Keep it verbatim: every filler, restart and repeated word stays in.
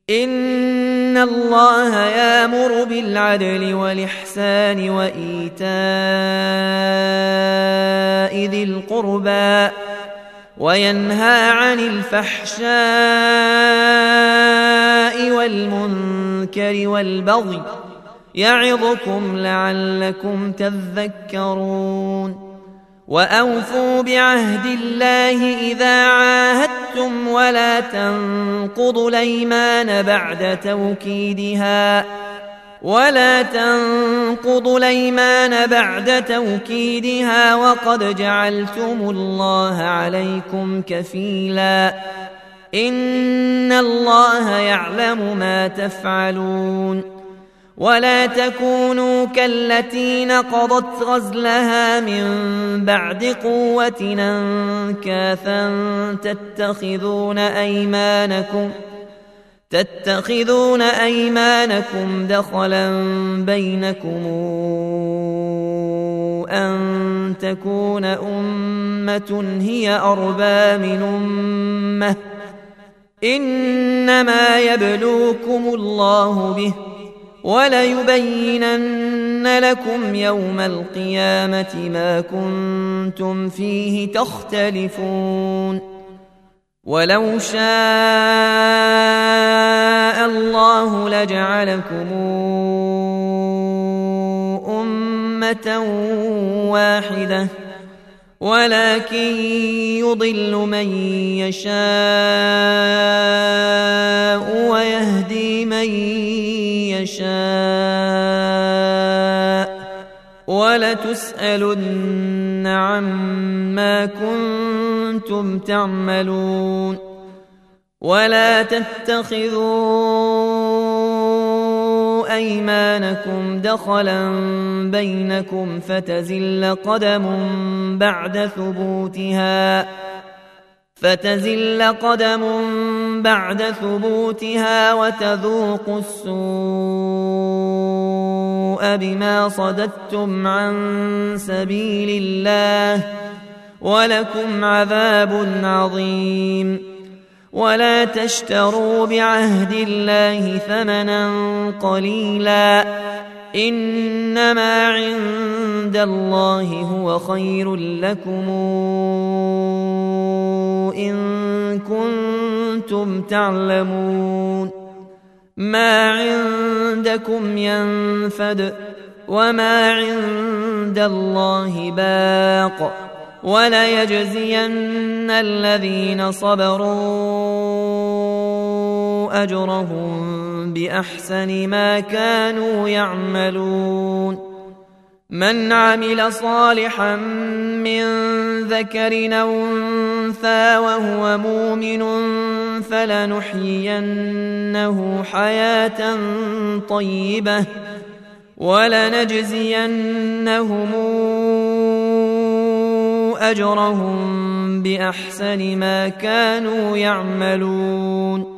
إن الله يأمر بالعدل والإحسان وإيتاء ذي القربى وينهى عن الفحشاء والمنكر والبغي يعظكم لعلكم تذكرون وأوفوا بعهد الله إذا عاهدتم ولا تنقضوا الأيمان بعد توكيدها ولا تنقضوا الأيمان بعد توكيدها وقد جعلتم الله عليكم كفيلا إن الله يعلم ما تفعلون ولا تكونوا كالتي نقضت غزلها من بعد قوة أنكاثا تتخذون أيمانكم تتخذون أيمانكم دخلا بينكم أن تكون أمة هي أربى من أمة إنما يبلوكم الله به وليبينن لكم يوم القيامة ما كنتم فيه تختلفون ولو شاء الله لجعلكم أمة واحدة ولكن يضل من يشاء ويهدي من يشاء ولتسألن عما كنتم تعملون ولا تتخذوا أيمانكم دخلا بينكم فتزل قدم بعد ثبوتها فتزل قدم بعد ثبوتها وتذوقوا السوء بما صددتم عن سبيل الله ولكم عذاب عظيم ولا تشتروا بعهد الله ثمنا قليلا إنما عند الله هو خير لكم إن كنتم تعلمون ما عندكم ينفد وما عند الله باق وليجزين الذين صبروا أجرهم بأحسن ما كانوا يعملون من عمل صالحا من ذكر أو أنثى وهو مؤمن فلنحيينه حياة طيبة ولنجزينهم أجرهم بأحسن ما كانوا يعملون